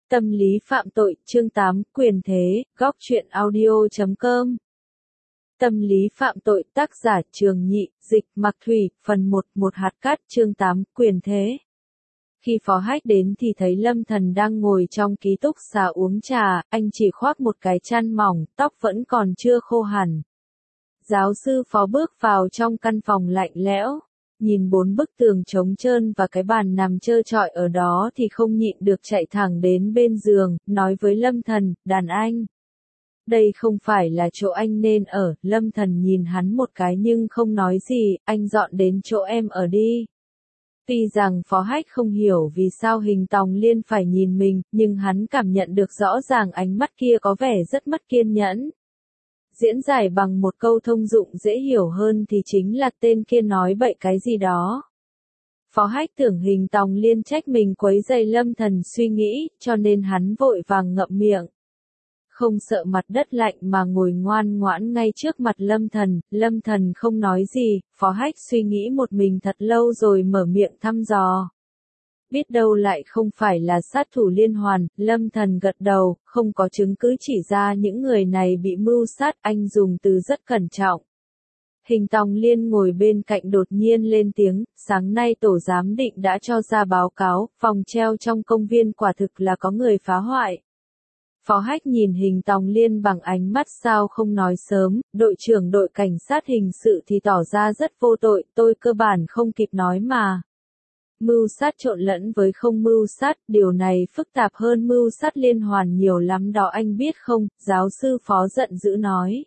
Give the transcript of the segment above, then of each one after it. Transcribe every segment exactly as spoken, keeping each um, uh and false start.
Tâm lý phạm tội, chương tám, quyền thế, góc truyện audio chấm com. Tâm lý phạm tội, tác giả Trường Nhị, dịch Mặc Thủy, phần một, một hạt cát, chương tám, quyền thế. Khi Phó Hách đến thì thấy Lâm Thần đang ngồi trong ký túc xá uống trà, anh chỉ khoác một cái chăn mỏng, tóc vẫn còn chưa khô hẳn. Giáo sư Phó bước vào trong căn phòng lạnh lẽo. Nhìn bốn bức tường trống trơn và cái bàn nằm trơ trọi ở đó thì không nhịn được chạy thẳng đến bên giường, nói với Lâm Thần, đàn anh. Đây không phải là chỗ anh nên ở, Lâm Thần nhìn hắn một cái nhưng không nói gì, anh dọn đến chỗ em ở đi. Tuy rằng Phó Hách không hiểu vì sao Hình Tòng Liên phải nhìn mình, nhưng hắn cảm nhận được rõ ràng ánh mắt kia có vẻ rất mất kiên nhẫn. Diễn giải bằng một câu thông dụng dễ hiểu hơn thì chính là tên kia nói bậy cái gì đó. Phó Hách tưởng Hình Tòng Liên trách mình quấy rầy Lâm Thần suy nghĩ, cho nên hắn vội vàng ngậm miệng. Không sợ mặt đất lạnh mà ngồi ngoan ngoãn ngay trước mặt Lâm Thần, Lâm Thần không nói gì, Phó Hách suy nghĩ một mình thật lâu rồi mở miệng thăm dò. Biết đâu lại không phải là sát thủ liên hoàn, Lâm Thần gật đầu, không có chứng cứ chỉ ra những người này bị mưu sát, anh dùng từ rất cẩn trọng. Hình Tòng Liên ngồi bên cạnh đột nhiên lên tiếng, sáng nay tổ giám định đã cho ra báo cáo, phòng treo trong công viên quả thực là có người phá hoại. Phó Hách nhìn Hình Tòng Liên bằng ánh mắt sao không nói sớm, đội trưởng đội cảnh sát hình sự thì tỏ ra rất vô tội, tôi cơ bản không kịp nói mà. Mưu sát trộn lẫn với không mưu sát, điều này phức tạp hơn mưu sát liên hoàn nhiều lắm đó anh biết không, giáo sư Phó giận dữ nói.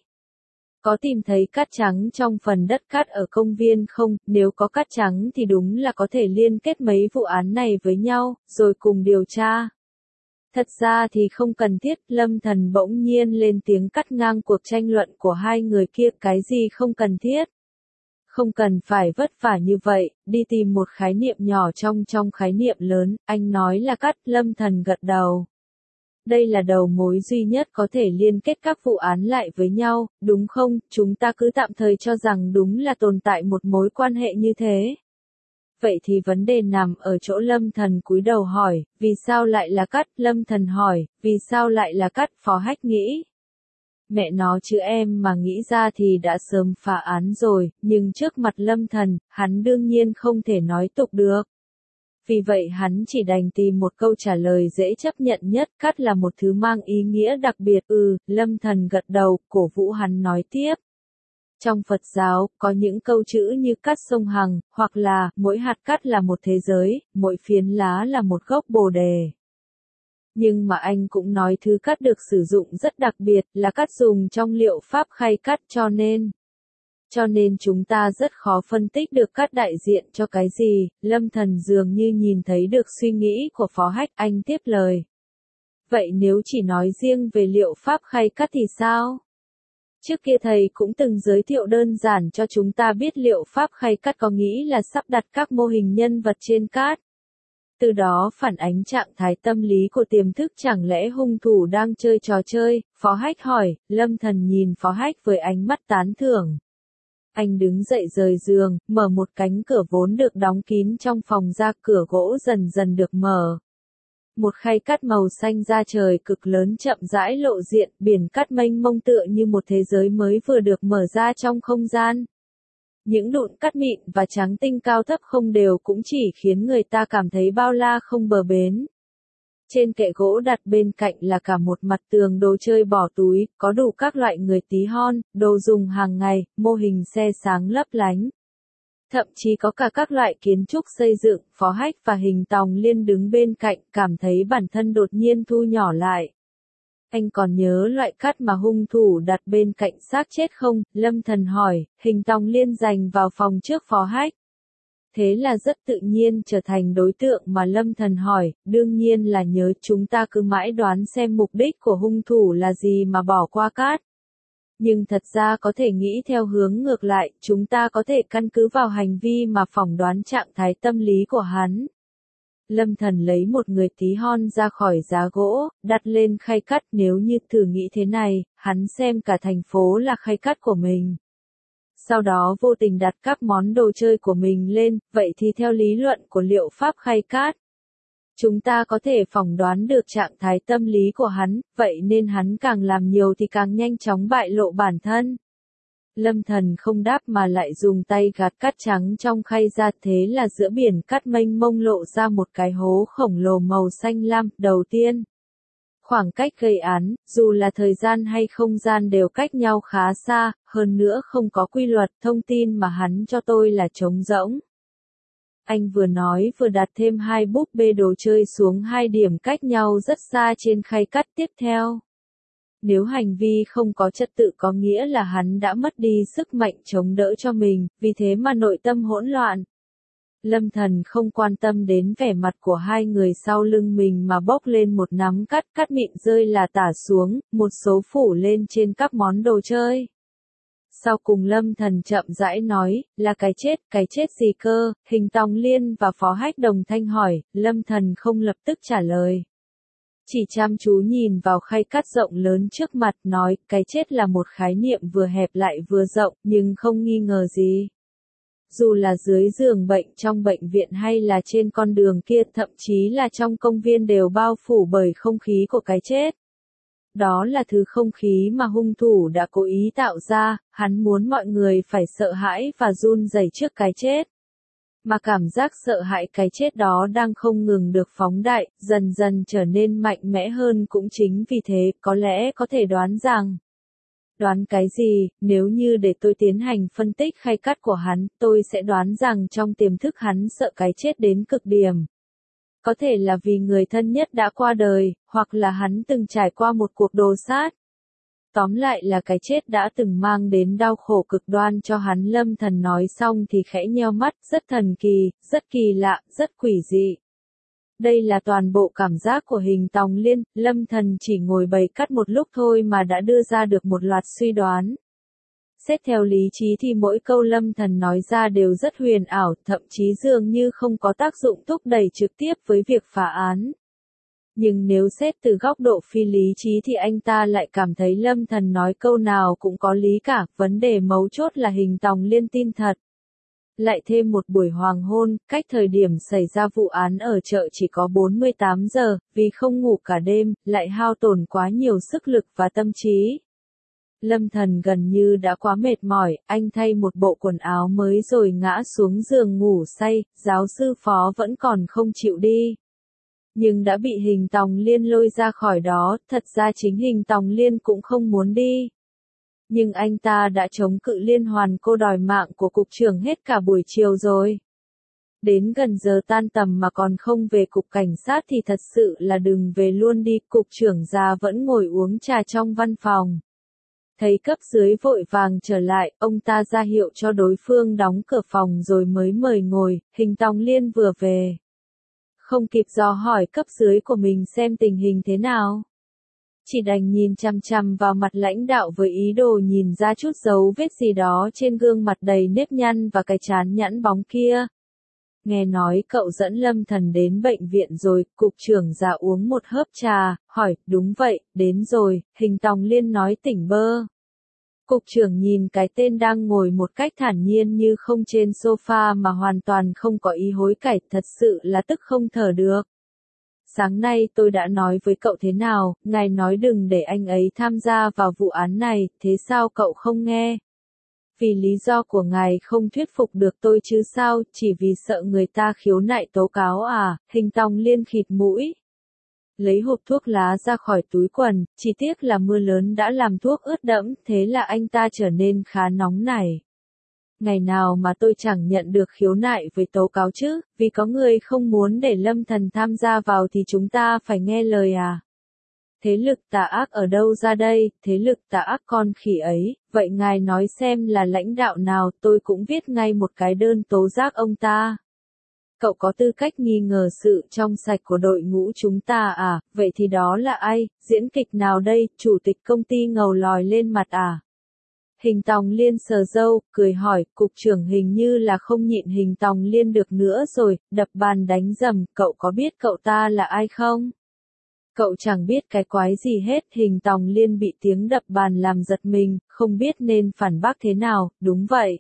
Có tìm thấy cát trắng trong phần đất cát ở công viên không, nếu có cát trắng thì đúng là có thể liên kết mấy vụ án này với nhau, rồi cùng điều tra. Thật ra thì không cần thiết, Lâm Thần bỗng nhiên lên tiếng cắt ngang cuộc tranh luận của hai người kia, cái gì không cần thiết. Không cần phải vất vả như vậy, đi tìm một khái niệm nhỏ trong trong khái niệm lớn, anh nói là cắt, Lâm Thần gật đầu. Đây là đầu mối duy nhất có thể liên kết các vụ án lại với nhau, đúng không, chúng ta cứ tạm thời cho rằng đúng là tồn tại một mối quan hệ như thế. Vậy thì vấn đề nằm ở chỗ Lâm Thần cúi đầu hỏi, vì sao lại là cắt, Lâm Thần hỏi, vì sao lại là cắt, Phó Hách nghĩ. Mẹ nó chứ em mà nghĩ ra thì đã sớm phá án rồi, nhưng trước mặt Lâm Thần, hắn đương nhiên không thể nói tục được. Vì vậy hắn chỉ đành tìm một câu trả lời dễ chấp nhận nhất, cắt là một thứ mang ý nghĩa đặc biệt, ừ, Lâm Thần gật đầu, cổ vũ hắn nói tiếp. Trong Phật giáo, có những câu chữ như cát sông Hằng, hoặc là, mỗi hạt cát là một thế giới, mỗi phiến lá là một gốc bồ đề. Nhưng mà anh cũng nói thứ cát được sử dụng rất đặc biệt, là cát dùng trong liệu pháp khay cát cho nên. Cho nên chúng ta rất khó phân tích được cát đại diện cho cái gì, Lâm Thần dường như nhìn thấy được suy nghĩ của Phó Hách, anh tiếp lời. Vậy nếu chỉ nói riêng về liệu pháp khay cát thì sao? Trước kia thầy cũng từng giới thiệu đơn giản cho chúng ta biết liệu pháp khay cát có nghĩ là sắp đặt các mô hình nhân vật trên cát. Từ đó phản ánh trạng thái tâm lý của tiềm thức, chẳng lẽ hung thủ đang chơi trò chơi, Phó Hách hỏi, Lâm Thần nhìn Phó Hách với ánh mắt tán thưởng. Anh đứng dậy rời giường, mở một cánh cửa vốn được đóng kín trong phòng ra, cửa gỗ dần dần được mở. Một khay cát màu xanh da trời cực lớn chậm rãi lộ diện, biển cát mênh mông tựa như một thế giới mới vừa được mở ra trong không gian. Những đụn cát mịn và trắng tinh cao thấp không đều cũng chỉ khiến người ta cảm thấy bao la không bờ bến. Trên kệ gỗ đặt bên cạnh là cả một mặt tường đồ chơi bỏ túi, có đủ các loại người tí hon, đồ dùng hàng ngày, mô hình xe sáng lấp lánh. Thậm chí có cả các loại kiến trúc xây dựng, Phó Hách và Hình Tòng Liên đứng bên cạnh, cảm thấy bản thân đột nhiên thu nhỏ lại. Anh còn nhớ loại cát mà hung thủ đặt bên cạnh xác chết không? Lâm Thần hỏi, Hình Tòng Liên dành vào phòng trước Phó Hách. Thế là rất tự nhiên trở thành đối tượng mà Lâm Thần hỏi, đương nhiên là nhớ, chúng ta cứ mãi đoán xem mục đích của hung thủ là gì mà bỏ qua cát. Nhưng thật ra có thể nghĩ theo hướng ngược lại, chúng ta có thể căn cứ vào hành vi mà phỏng đoán trạng thái tâm lý của hắn. Lâm Thần lấy một người tí hon ra khỏi giá gỗ, đặt lên khay cát, nếu như thử nghĩ thế này, hắn xem cả thành phố là khay cát của mình. Sau đó vô tình đặt các món đồ chơi của mình lên, vậy thì theo lý luận của liệu pháp khay cát. Chúng ta có thể phỏng đoán được trạng thái tâm lý của hắn, vậy nên hắn càng làm nhiều thì càng nhanh chóng bại lộ bản thân. Lâm Thần không đáp mà lại dùng tay gạt cát trắng trong khay ra, thế là giữa biển cát mênh mông lộ ra một cái hố khổng lồ màu xanh lam. Đầu tiên, khoảng cách gây án, dù là thời gian hay không gian đều cách nhau khá xa, hơn nữa không có quy luật, thông tin mà hắn cho tôi là trống rỗng. Anh vừa nói vừa đặt thêm hai búp bê đồ chơi xuống hai điểm cách nhau rất xa trên khay cát. Tiếp theo, nếu hành vi không có trật tự có nghĩa là hắn đã mất đi sức mạnh chống đỡ cho mình, vì thế mà nội tâm hỗn loạn. Lâm Thần không quan tâm đến vẻ mặt của hai người sau lưng mình mà bốc lên một nắm cát, cát mịn rơi là tả xuống, một số phủ lên trên các món đồ chơi. Sau cùng Lâm Thần chậm rãi nói, là cái chết, cái chết gì cơ? Hình Tòng Liên và Phó Hách đồng thanh hỏi. Lâm Thần không lập tức trả lời, chỉ chăm chú nhìn vào khay cát rộng lớn trước mặt, nói, cái chết là một khái niệm vừa hẹp lại vừa rộng, nhưng không nghi ngờ gì. Dù là dưới giường bệnh trong bệnh viện hay là trên con đường kia, thậm chí là trong công viên đều bao phủ bởi không khí của cái chết. Đó là thứ không khí mà hung thủ đã cố ý tạo ra, hắn muốn mọi người phải sợ hãi và run rẩy trước cái chết. Mà cảm giác sợ hãi cái chết đó đang không ngừng được phóng đại, dần dần trở nên mạnh mẽ hơn. Cũng chính vì thế, có lẽ có thể đoán rằng. Đoán cái gì? Nếu như để tôi tiến hành phân tích khay cát của hắn, tôi sẽ đoán rằng trong tiềm thức hắn sợ cái chết đến cực điểm. Có thể là vì người thân nhất đã qua đời, hoặc là hắn từng trải qua một cuộc đồ sát. Tóm lại là cái chết đã từng mang đến đau khổ cực đoan cho hắn. Lâm Thần nói xong thì khẽ nheo mắt, rất thần kỳ, rất kỳ lạ, rất quỷ dị. Đây là toàn bộ cảm giác của Hình Tòng Liên. Lâm Thần chỉ ngồi bày cát một lúc thôi mà đã đưa ra được một loạt suy đoán. Xét theo lý trí thì mỗi câu Lâm Thần nói ra đều rất huyền ảo, thậm chí dường như không có tác dụng thúc đẩy trực tiếp với việc phá án. Nhưng nếu xét từ góc độ phi lý trí thì anh ta lại cảm thấy Lâm Thần nói câu nào cũng có lý cả, vấn đề mấu chốt là Hình Tòng Liên tin thật. Lại thêm một buổi hoàng hôn, cách thời điểm xảy ra vụ án ở chợ chỉ có bốn mươi tám giờ, vì không ngủ cả đêm, lại hao tổn quá nhiều sức lực và tâm trí. Lâm Thần gần như đã quá mệt mỏi, anh thay một bộ quần áo mới rồi ngã xuống giường ngủ say. Giáo sư Phó vẫn còn không chịu đi. Nhưng đã bị Hình Tòng Liên lôi ra khỏi đó, thật ra chính Hình Tòng Liên cũng không muốn đi. Nhưng anh ta đã chống cự liên hoàn cô đòi mạng của cục trưởng hết cả buổi chiều rồi. Đến gần giờ tan tầm mà còn không về cục cảnh sát thì thật sự là đừng về luôn đi. Cục trưởng già vẫn ngồi uống trà trong văn phòng. Thấy cấp dưới vội vàng trở lại, ông ta ra hiệu cho đối phương đóng cửa phòng rồi mới mời ngồi. Hình Tòng Liên vừa về, không kịp dò hỏi cấp dưới của mình xem tình hình thế nào. Chỉ đành nhìn chằm chằm vào mặt lãnh đạo với ý đồ nhìn ra chút dấu vết gì đó trên gương mặt đầy nếp nhăn và cái trán nhẵn bóng kia. Nghe nói cậu dẫn Lâm Thần đến bệnh viện rồi, cục trưởng già uống một hớp trà, hỏi, đúng vậy, đến rồi. Hình Tòng Liên nói tỉnh bơ. Cục trưởng nhìn cái tên đang ngồi một cách thản nhiên như không trên sofa mà hoàn toàn không có ý hối cải, thật sự là tức không thở được. Sáng nay tôi đã nói với cậu thế nào, ngài nói đừng để anh ấy tham gia vào vụ án này, thế sao cậu không nghe? Vì lý do của ngài không thuyết phục được tôi chứ sao, chỉ vì sợ người ta khiếu nại tố cáo à? Hình Tòng Liên khịt mũi, lấy hộp thuốc lá ra khỏi túi quần, chỉ tiếc là mưa lớn đã làm thuốc ướt đẫm, thế là anh ta trở nên khá nóng nảy. Ngày nào mà tôi chẳng nhận được khiếu nại với tố cáo chứ, vì có người không muốn để Lâm Thần tham gia vào thì chúng ta phải nghe lời à? Thế lực tà ác ở đâu ra đây, thế lực tà ác con khỉ ấy, vậy ngài nói xem là lãnh đạo nào, tôi cũng viết ngay một cái đơn tố giác ông ta. Cậu có tư cách nghi ngờ sự trong sạch của đội ngũ chúng ta à, vậy thì đó là ai, diễn kịch nào đây, chủ tịch công ty ngầu lòi lên mặt à? Hình Tòng Liên sờ râu, cười hỏi, cục trưởng hình như là không nhịn Hình Tòng Liên được nữa rồi, đập bàn đánh rầm, cậu có biết cậu ta là ai không? Cậu chẳng biết cái quái gì hết. Hình Tòng Liên bị tiếng đập bàn làm giật mình, không biết nên phản bác thế nào. Đúng vậy.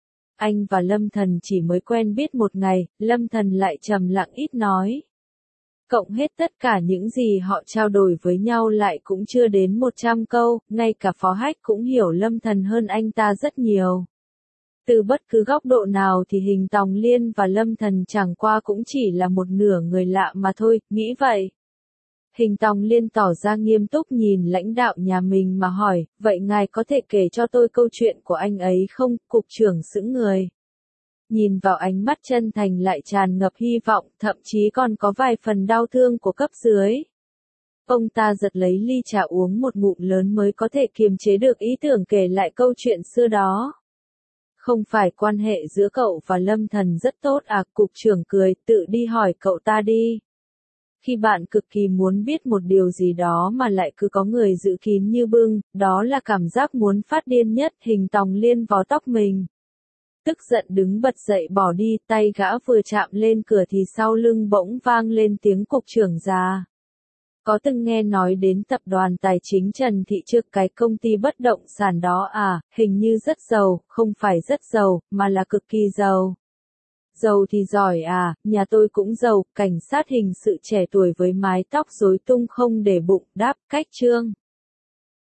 Anh và Lâm Thần chỉ mới quen biết một ngày, Lâm Thần lại trầm lặng ít nói. Cộng hết tất cả những gì họ trao đổi với nhau lại cũng chưa đến một trăm câu, ngay cả Phó Hách cũng hiểu Lâm Thần hơn anh ta rất nhiều. Từ bất cứ góc độ nào thì Hình Tòng Liên và Lâm Thần chẳng qua cũng chỉ là một nửa người lạ mà thôi, nghĩ vậy. Hình Tòng Liên tỏ ra nghiêm túc nhìn lãnh đạo nhà mình mà hỏi, vậy ngài có thể kể cho tôi câu chuyện của anh ấy không? Cục trưởng sững người. Nhìn vào ánh mắt chân thành lại tràn ngập hy vọng, thậm chí còn có vài phần đau thương của cấp dưới. Ông ta giật lấy ly trà uống một ngụm lớn mới có thể kiềm chế được ý tưởng kể lại câu chuyện xưa đó. Không phải quan hệ giữa cậu và Lâm Thần rất tốt à? Cục trưởng cười, tự đi hỏi cậu ta đi. Khi bạn cực kỳ muốn biết một điều gì đó mà lại cứ có người giữ kín như bưng, đó là cảm giác muốn phát điên nhất. Hình Tòng Liên vò tóc mình. Tức giận đứng bật dậy bỏ đi, tay gã vừa chạm lên cửa thì sau lưng bỗng vang lên tiếng cục trưởng già. Có từng nghe nói đến tập đoàn tài chính Trần Thị Trược, cái công ty bất động sản đó à? Hình như rất giàu, không phải rất giàu, mà là cực kỳ giàu. Giàu thì giỏi à, nhà tôi cũng giàu. Cảnh sát hình sự trẻ tuổi với mái tóc rối tung không để bụng đáp, cách trương.